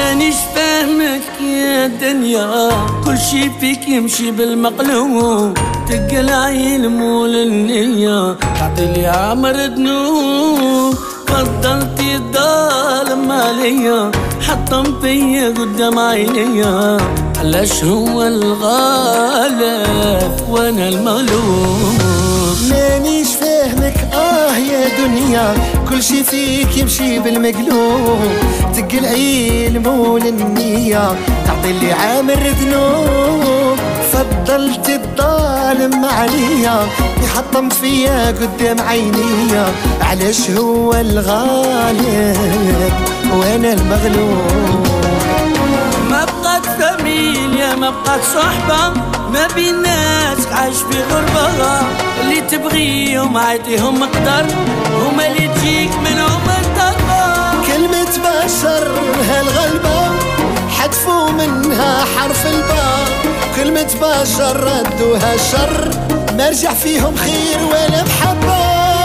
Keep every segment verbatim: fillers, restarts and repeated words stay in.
مانيش فاهمك يا دنيا، كل شي فيك يمشي بالمقلوب، تلقى العين مول النية، تعطي لي عمر ذنوب. فضلتي الظالم عليا، حطم فيا قدام عينيا، علاش هو الغالب وانا المغلوب؟ مانيش فاهمك اه يا دنيا، كل شي فيك يمشي بالمقلوب، تقي العين مول النية، تعطي اللي عامر ذنوب. فضلت الظالم عليا، يحطم فيا قدام عينيا، علاش هو الغالب وانا المغلوب؟ ما بقات فاميليا، ما بقات صحبة، ما بين ناس عايش في غربة، اللي تبغيهم عاديهم مقدر، هما اللي تجيك منهم الضربة. كلمة بشر هالغلبة، حدفوا منها حرف الباء، كلمة بشر ردوها شر، ما رجع فيهم خير ولا محبة.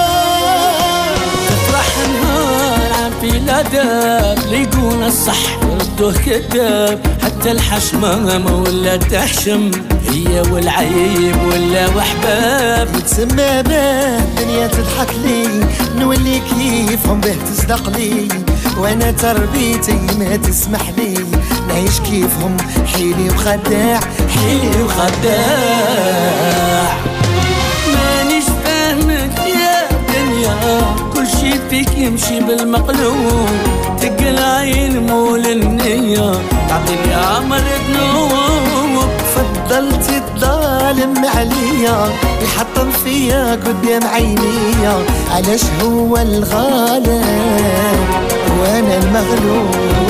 تفرح نهار عن في الأدب، ليقول الصح يردوه كذاب، حتى الحشمة ولا تحشم، هي والعيب ولا وحباب. نتسمى به الدنيا تضحك لي، نولي كيفهم به تصدق لي، وانا تربيتي ما تسمح لي نعيش كيفهم، حيلي وخداع حيلي وخداع. مانيش فاهمك يا دنيا، كل شي فيك يمشي بالمقلوب، تلقى العين مول النية، تعطيني عمر ذنوب. فضلت الظالم عليا، يحطم فيا قدام عينيا، علاش هو الغالب وانا المغلوب؟